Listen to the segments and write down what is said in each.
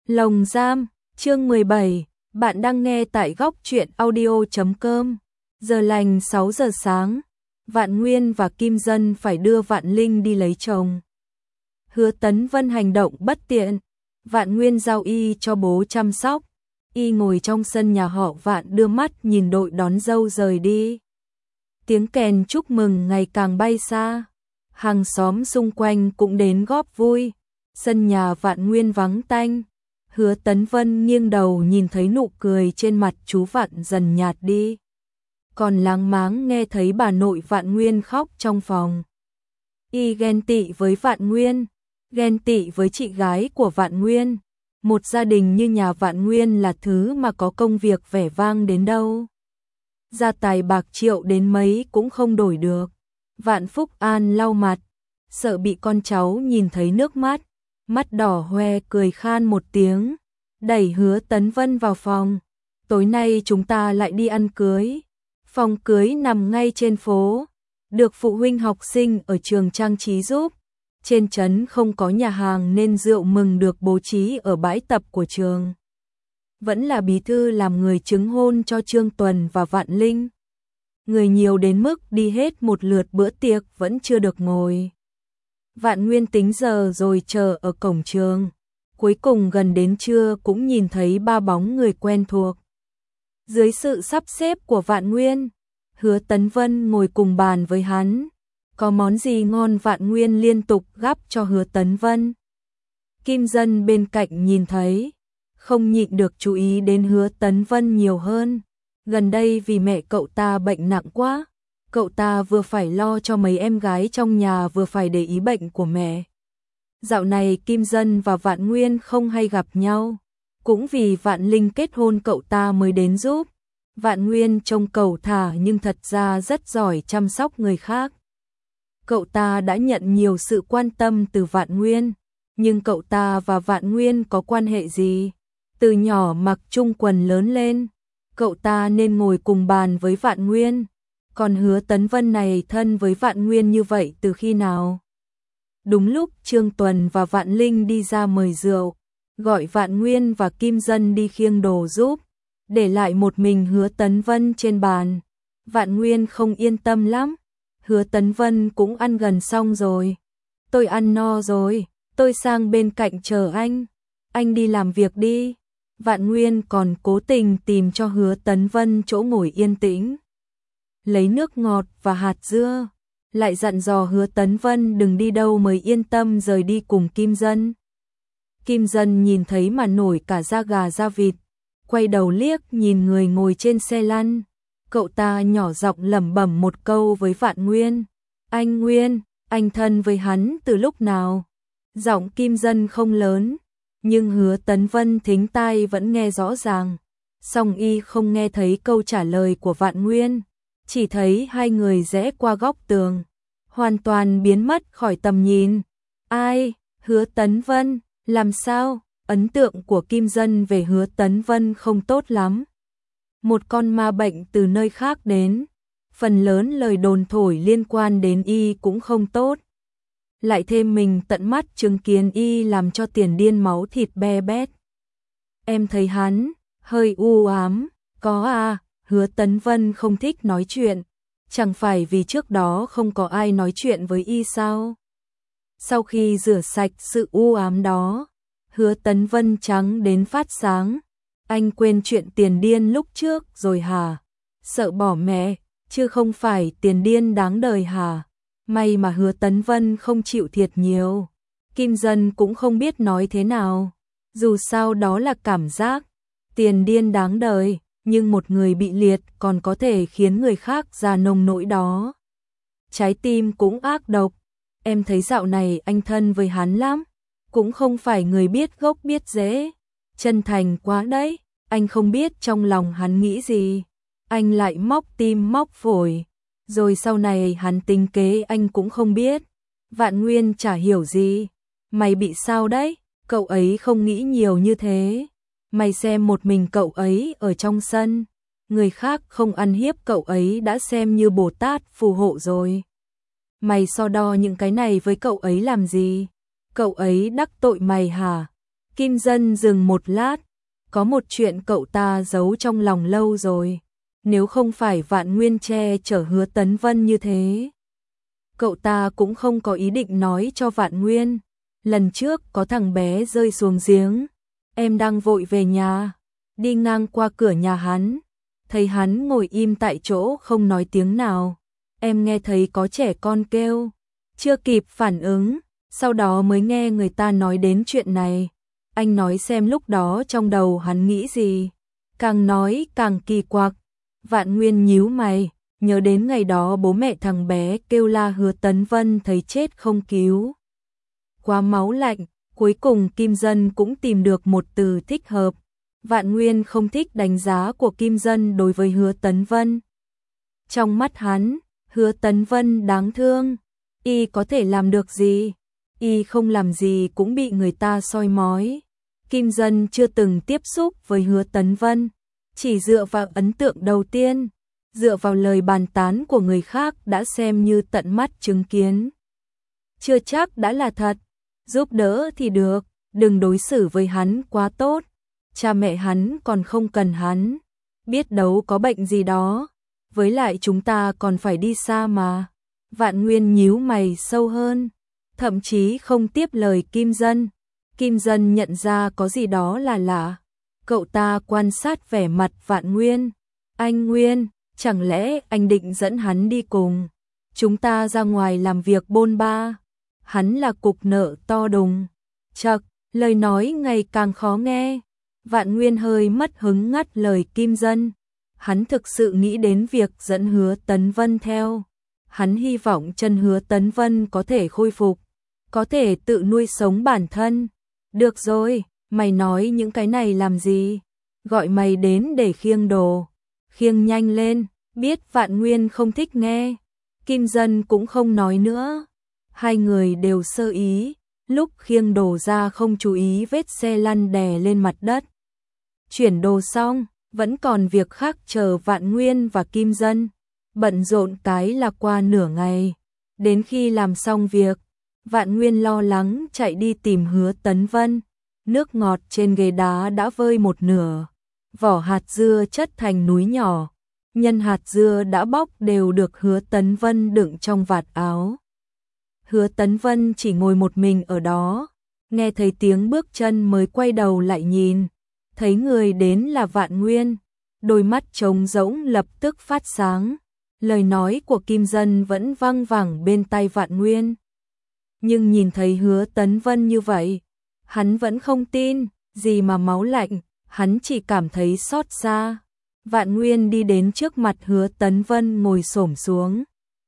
Lồng giam, chương 17, bạn đang nghe tại góc truyện audio.com. Giờ lành 6 giờ sáng, Vạn Nguyên và Kim Dân phải đưa Vạn Linh đi lấy chồng. Hứa Tấn Vân hành động bất tiện, Vạn Nguyên giao y cho bố chăm sóc. Y ngồi trong sân nhà họ Vạn đưa mắt nhìn đội đón dâu rời đi. Tiếng kèn chúc mừng ngày càng bay xa, hàng xóm xung quanh cũng đến góp vui. Sân nhà Vạn Nguyên vắng tanh. Hứa Tấn Vân nghiêng đầu nhìn thấy nụ cười trên mặt chú Vạn dần nhạt đi. Còn láng máng nghe thấy bà nội Vạn Nguyên khóc trong phòng. Y ghen tị với Vạn Nguyên, ghen tị với chị gái của Vạn Nguyên. Một gia đình như nhà Vạn Nguyên là thứ mà có công việc vẻ vang đến đâu. Gia tài bạc triệu đến mấy cũng không đổi được. Vạn Phúc An lau mặt, sợ bị con cháu nhìn thấy nước mắt. Mắt đỏ hoe cười khan một tiếng, đẩy Hứa Tấn Vân vào phòng. Tối nay chúng ta lại đi ăn cưới. Phòng cưới nằm ngay trên phố, được phụ huynh học sinh ở trường trang trí giúp. Trên trấn không có nhà hàng nên rượu mừng được bố trí ở bãi tập của trường. Vẫn là bí thư làm người chứng hôn cho Trương Tuần và Vạn Linh. Người nhiều đến mức đi hết một lượt bữa tiệc vẫn chưa được ngồi. Vạn Nguyên tính giờ rồi chờ ở cổng trường. Cuối cùng gần đến trưa cũng nhìn thấy ba bóng người quen thuộc. Dưới sự sắp xếp của Vạn Nguyên, Hứa Tấn Vân ngồi cùng bàn với hắn. Có món gì ngon Vạn Nguyên liên tục gắp cho Hứa Tấn Vân. Kim Dân bên cạnh nhìn thấy, không nhịn được chú ý đến Hứa Tấn Vân nhiều hơn. Gần đây vì mẹ cậu ta bệnh nặng quá, cậu ta vừa phải lo cho mấy em gái trong nhà vừa phải để ý bệnh của mẹ. Dạo này Kim Dân và Vạn Nguyên không hay gặp nhau, cũng vì Vạn Linh kết hôn cậu ta mới đến giúp. Vạn Nguyên trông cẩu thả nhưng thật ra rất giỏi chăm sóc người khác. Cậu ta đã nhận nhiều sự quan tâm từ Vạn Nguyên, nhưng cậu ta và Vạn Nguyên có quan hệ gì? Từ nhỏ mặc chung quần lớn lên, cậu ta nên ngồi cùng bàn với Vạn Nguyên. Còn Hứa Tấn Vân này thân với Vạn Nguyên như vậy từ khi nào? Đúng lúc Trương Tuần và Vạn Linh đi ra mời rượu, gọi Vạn Nguyên và Kim Dân đi khiêng đồ giúp, để lại một mình Hứa Tấn Vân trên bàn. Vạn Nguyên không yên tâm lắm. Hứa Tấn Vân cũng ăn gần xong rồi. Tôi ăn no rồi, tôi sang bên cạnh chờ anh đi làm việc đi. Vạn Nguyên còn cố tình tìm cho Hứa Tấn Vân chỗ ngồi yên tĩnh. Lấy nước ngọt và hạt dưa, lại dặn dò Hứa Tấn Vân đừng đi đâu mới yên tâm rời đi cùng Kim Dân. Kim Dân nhìn thấy mà nổi cả da gà da vịt, quay đầu liếc nhìn người ngồi trên xe lăn. Cậu ta nhỏ giọng lẩm bẩm một câu với Vạn Nguyên. Anh Nguyên, anh thân với hắn từ lúc nào? Giọng Kim Dân không lớn, nhưng Hứa Tấn Vân thính tai vẫn nghe rõ ràng. Song y không nghe thấy câu trả lời của Vạn Nguyên, chỉ thấy hai người rẽ qua góc tường, hoàn toàn biến mất khỏi tầm nhìn. Ai? Hứa Tấn Vân, làm sao? Ấn tượng của Kim Dân về Hứa Tấn Vân không tốt lắm. Một con ma bệnh từ nơi khác đến, phần lớn lời đồn thổi liên quan đến y cũng không tốt. Lại thêm mình tận mắt chứng kiến y làm cho tiền điên máu thịt be bét. Em thấy hắn hơi u ám. Có à? Hứa Tấn Vân không thích nói chuyện, chẳng phải vì trước đó không có ai nói chuyện với y sao? Sau khi rửa sạch sự u ám đó, Hứa Tấn Vân trắng đến phát sáng. Anh quên chuyện tiền điên lúc trước rồi hả? Sợ bỏ mẹ, chứ không phải tiền điên đáng đời hả? May mà Hứa Tấn Vân không chịu thiệt nhiều. Kim Dân cũng không biết nói thế nào. Dù sao đó là cảm giác. Tiền điên đáng đời, nhưng một người bị liệt còn có thể khiến người khác ra nông nỗi đó. Trái tim cũng ác độc. Em thấy dạo này anh thân với hắn lắm. Cũng không phải người biết gốc biết rễ. Chân thành quá đấy. Anh không biết trong lòng hắn nghĩ gì. Anh lại móc tim móc phổi. Rồi sau này hắn tính kế anh cũng không biết. Vạn Nguyên chả hiểu gì. Mày bị sao đấy? Cậu ấy không nghĩ nhiều như thế. Mày xem một mình cậu ấy ở trong sân. Người khác không ăn hiếp cậu ấy đã xem như Bồ Tát phù hộ rồi. Mày so đo những cái này với cậu ấy làm gì? Cậu ấy đắc tội mày hả? Kim Dân dừng một lát, có một chuyện cậu ta giấu trong lòng lâu rồi, nếu không phải Vạn Nguyên che chở Hứa Tấn Vân như thế, cậu ta cũng không có ý định nói cho Vạn Nguyên. Lần trước có thằng bé rơi xuống giếng, em đang vội về nhà, đi ngang qua cửa nhà hắn, thấy hắn ngồi im tại chỗ không nói tiếng nào. Em nghe thấy có trẻ con kêu, chưa kịp phản ứng, sau đó mới nghe người ta nói đến chuyện này. Anh nói xem lúc đó trong đầu hắn nghĩ gì. Càng nói càng kỳ quặc. Vạn Nguyên nhíu mày, nhớ đến ngày đó bố mẹ thằng bé kêu la Hứa Tấn Vân thấy chết không cứu. Quá máu lạnh, cuối cùng Kim Dân cũng tìm được một từ thích hợp. Vạn Nguyên không thích đánh giá của Kim Dân đối với Hứa Tấn Vân. Trong mắt hắn, Hứa Tấn Vân đáng thương, y có thể làm được gì? Y không làm gì cũng bị người ta soi mói. Kim Dân chưa từng tiếp xúc với Hứa Tấn Vân, chỉ dựa vào ấn tượng đầu tiên, dựa vào lời bàn tán của người khác đã xem như tận mắt chứng kiến. Chưa chắc đã là thật, giúp đỡ thì được, đừng đối xử với hắn quá tốt. Cha mẹ hắn còn không cần hắn, biết đâu có bệnh gì đó, với lại chúng ta còn phải đi xa mà. Vạn Nguyên nhíu mày sâu hơn, thậm chí không tiếp lời Kim Dân. Kim Dân nhận ra có gì đó là lạ, cậu ta quan sát vẻ mặt Vạn Nguyên. Anh Nguyên, chẳng lẽ anh định dẫn hắn đi cùng? Chúng ta ra ngoài làm việc bôn ba. Hắn là cục nợ to đùng. Chậc, lời nói ngày càng khó nghe. Vạn Nguyên hơi mất hứng ngắt lời Kim Dân. Hắn thực sự nghĩ đến việc dẫn Hứa Tấn Vân theo. Hắn hy vọng chân Hứa Tấn Vân có thể khôi phục, có thể tự nuôi sống bản thân. Được rồi, mày nói những cái này làm gì? Gọi mày đến để khiêng đồ. Khiêng nhanh lên, biết Vạn Nguyên không thích nghe. Kim Dân cũng không nói nữa. Hai người đều sơ ý, lúc khiêng đồ ra không chú ý vết xe lăn đè lên mặt đất. Chuyển đồ xong, vẫn còn việc khác chờ Vạn Nguyên và Kim Dân. Bận rộn cái là qua nửa ngày. Đến khi làm xong việc, Vạn Nguyên lo lắng chạy đi tìm Hứa Tấn Vân. Nước ngọt trên ghế đá đã vơi một nửa. Vỏ hạt dưa chất thành núi nhỏ. Nhân hạt dưa đã bóc đều được Hứa Tấn Vân đựng trong vạt áo. Hứa Tấn Vân chỉ ngồi một mình ở đó. Nghe thấy tiếng bước chân mới quay đầu lại nhìn. Thấy người đến là Vạn Nguyên. Đôi mắt trống rỗng lập tức phát sáng. Lời nói của Kim Dân vẫn văng vẳng bên tai Vạn Nguyên. Nhưng nhìn thấy Hứa Tấn Vân như vậy, hắn vẫn không tin, gì mà máu lạnh, hắn chỉ cảm thấy xót xa. Vạn Nguyên đi đến trước mặt Hứa Tấn Vân ngồi xổm xuống.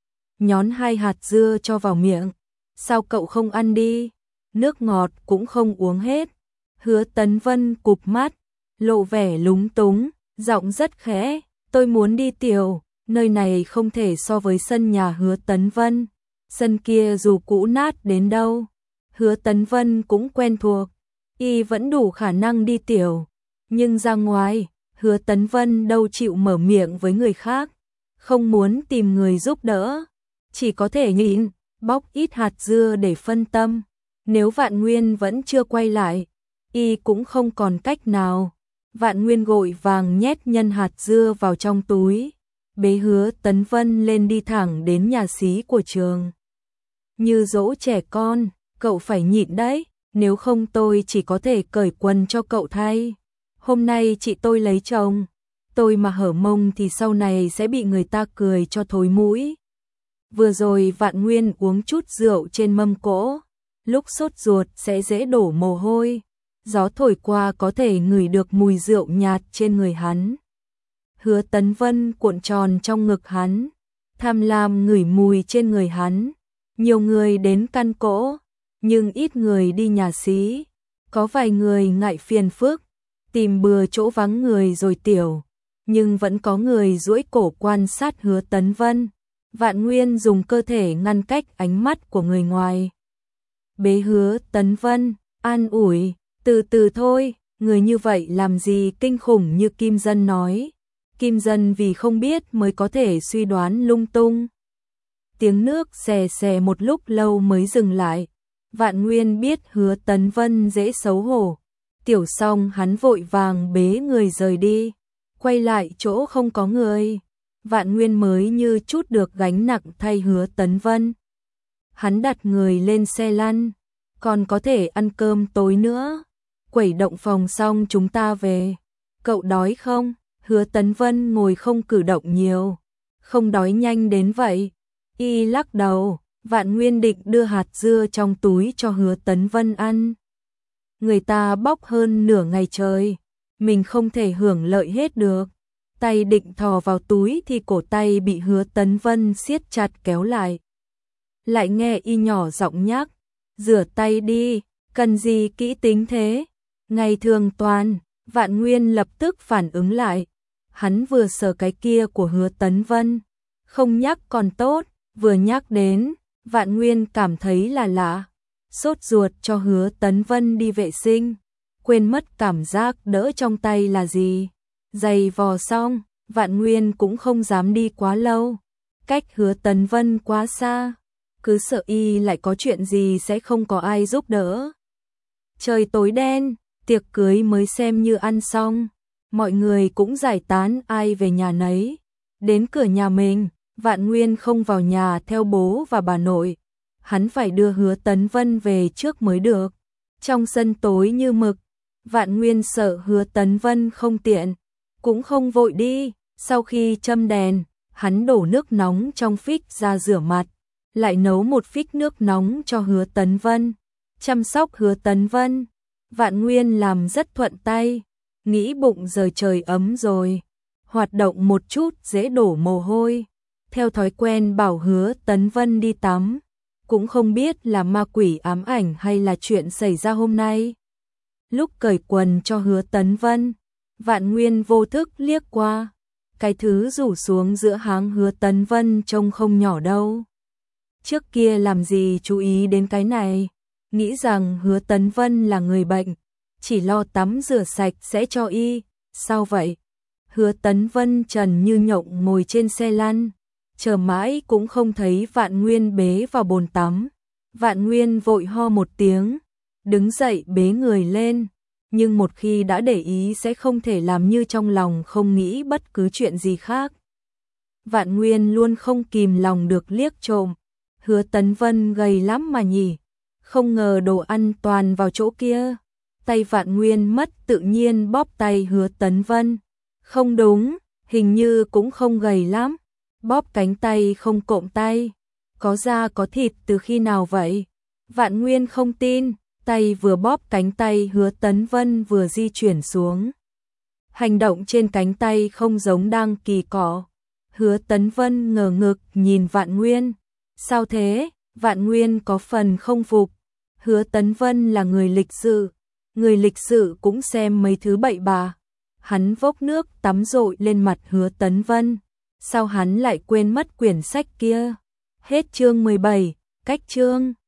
Nhón hai hạt dưa cho vào miệng. Sao cậu không ăn đi? Nước ngọt cũng không uống hết. Hứa Tấn Vân cụp mắt, lộ vẻ lúng túng, giọng rất khẽ. Tôi muốn đi tiểu, nơi này không thể so với sân nhà Hứa Tấn Vân. Sân kia dù cũ nát đến đâu, Hứa Tấn Vân cũng quen thuộc, y vẫn đủ khả năng đi tiểu. Nhưng ra ngoài, Hứa Tấn Vân đâu chịu mở miệng với người khác, không muốn tìm người giúp đỡ, chỉ có thể nhịn, bóc ít hạt dưa để phân tâm. Nếu Vạn Nguyên vẫn chưa quay lại, y cũng không còn cách nào. Vạn Nguyên vội vàng nhét nhân hạt dưa vào trong túi, bế Hứa Tấn Vân lên đi thẳng đến nhà xí của trường. Như dỗ trẻ con, cậu phải nhịn đấy, nếu không tôi chỉ có thể cởi quần cho cậu thay. Hôm nay chị tôi lấy chồng, tôi mà hở mông thì sau này sẽ bị người ta cười cho thối mũi. Vừa rồi Vạn Nguyên uống chút rượu trên mâm cỗ, lúc sốt ruột sẽ dễ đổ mồ hôi, gió thổi qua có thể ngửi được mùi rượu nhạt trên người hắn. Hứa Tấn Vân cuộn tròn trong ngực hắn, tham lam ngửi mùi trên người hắn. Nhiều người đến căn cỗ, nhưng ít người đi nhà xí. Có vài người ngại phiền phức, tìm bừa chỗ vắng người rồi tiểu, nhưng vẫn có người duỗi cổ quan sát Hứa Tấn Vân. Vạn Nguyên dùng cơ thể ngăn cách ánh mắt của người ngoài. Bế Hứa Tấn Vân, an ủi, từ từ thôi, người như vậy làm gì kinh khủng như Kim Dân nói. Kim Dân vì không biết mới có thể suy đoán lung tung. Tiếng nước xè xè một lúc lâu mới dừng lại. Vạn Nguyên biết Hứa Tấn Vân dễ xấu hổ, Tiểu Song hắn vội vàng bế người rời đi, quay lại chỗ không có người. Vạn Nguyên mới như chút được gánh nặng thay Hứa Tấn Vân. Hắn đặt người lên xe lăn, còn có thể ăn cơm tối nữa. Quẩy động phòng xong chúng ta về. Cậu đói không? Hứa Tấn Vân ngồi không cử động nhiều. Không đói nhanh đến vậy. Y lắc đầu. Vạn Nguyên định đưa hạt dưa trong túi cho Hứa Tấn Vân ăn. Người ta bóc hơn nửa ngày trời, mình không thể hưởng lợi hết được. Tay định thò vào túi thì cổ tay bị Hứa Tấn Vân siết chặt kéo lại. Lại nghe Y nhỏ giọng nhắc, rửa tay đi, cần gì kỹ tính thế. Ngày thường toàn, Vạn Nguyên lập tức phản ứng lại. Hắn vừa sờ cái kia của Hứa Tấn Vân, không nhắc còn tốt, vừa nhắc đến, Vạn Nguyên cảm thấy là lạ. Sốt ruột cho Hứa Tấn Vân đi vệ sinh, quên mất cảm giác đỡ trong tay là gì. Giày vò xong, Vạn Nguyên cũng không dám đi quá lâu, cách Hứa Tấn Vân quá xa, cứ sợ Y lại có chuyện gì sẽ không có ai giúp đỡ. Trời tối đen, tiệc cưới mới xem như ăn xong, mọi người cũng giải tán ai về nhà nấy. Đến cửa nhà mình, Vạn Nguyên không vào nhà theo bố và bà nội. Hắn phải đưa Hứa Tấn Vân về trước mới được. Trong sân tối như mực, Vạn Nguyên sợ Hứa Tấn Vân không tiện, cũng không vội đi. Sau khi châm đèn, hắn đổ nước nóng trong phích ra rửa mặt, lại nấu một phích nước nóng cho Hứa Tấn Vân. Chăm sóc Hứa Tấn Vân, Vạn Nguyên làm rất thuận tay, nghĩ bụng giờ trời ấm rồi, hoạt động một chút dễ đổ mồ hôi. Theo thói quen bảo Hứa Tấn Vân đi tắm, cũng không biết là ma quỷ ám ảnh hay là chuyện xảy ra hôm nay. Lúc cởi quần cho Hứa Tấn Vân, Vạn Nguyên vô thức liếc qua, cái thứ rủ xuống giữa háng Hứa Tấn Vân trông không nhỏ đâu. Trước kia làm gì chú ý đến cái này, nghĩ rằng Hứa Tấn Vân là người bệnh, chỉ lo tắm rửa sạch sẽ cho Y. Sao vậy? Hứa Tấn Vân trần như nhộng ngồi trên xe lăn, chờ mãi cũng không thấy Vạn Nguyên bế vào bồn tắm. Vạn Nguyên vội ho một tiếng, đứng dậy bế người lên, nhưng một khi đã để ý sẽ không thể làm như trong lòng không nghĩ bất cứ chuyện gì khác. Vạn Nguyên luôn không kìm lòng được liếc trộm, Hứa Tấn Vân gầy lắm mà nhỉ, không ngờ đồ ăn toàn vào chỗ kia. Tay Vạn Nguyên mất tự nhiên bóp tay Hứa Tấn Vân. Không đúng, hình như cũng không gầy lắm. Bóp cánh tay không cộm tay, có da có thịt từ khi nào vậy? Vạn Nguyên không tin, tay vừa bóp cánh tay Hứa Tấn Vân vừa di chuyển xuống. Hành động trên cánh tay không giống đang kỳ cọ. Hứa Tấn Vân ngờ ngực nhìn Vạn Nguyên. Sao thế? Vạn Nguyên có phần không phục. Hứa Tấn Vân là người lịch sự cũng xem mấy thứ bậy bạ. Hắn vốc nước tắm rội lên mặt Hứa Tấn Vân. Sao hắn lại quên mất quyển sách kia? Hết chương 17, cách chương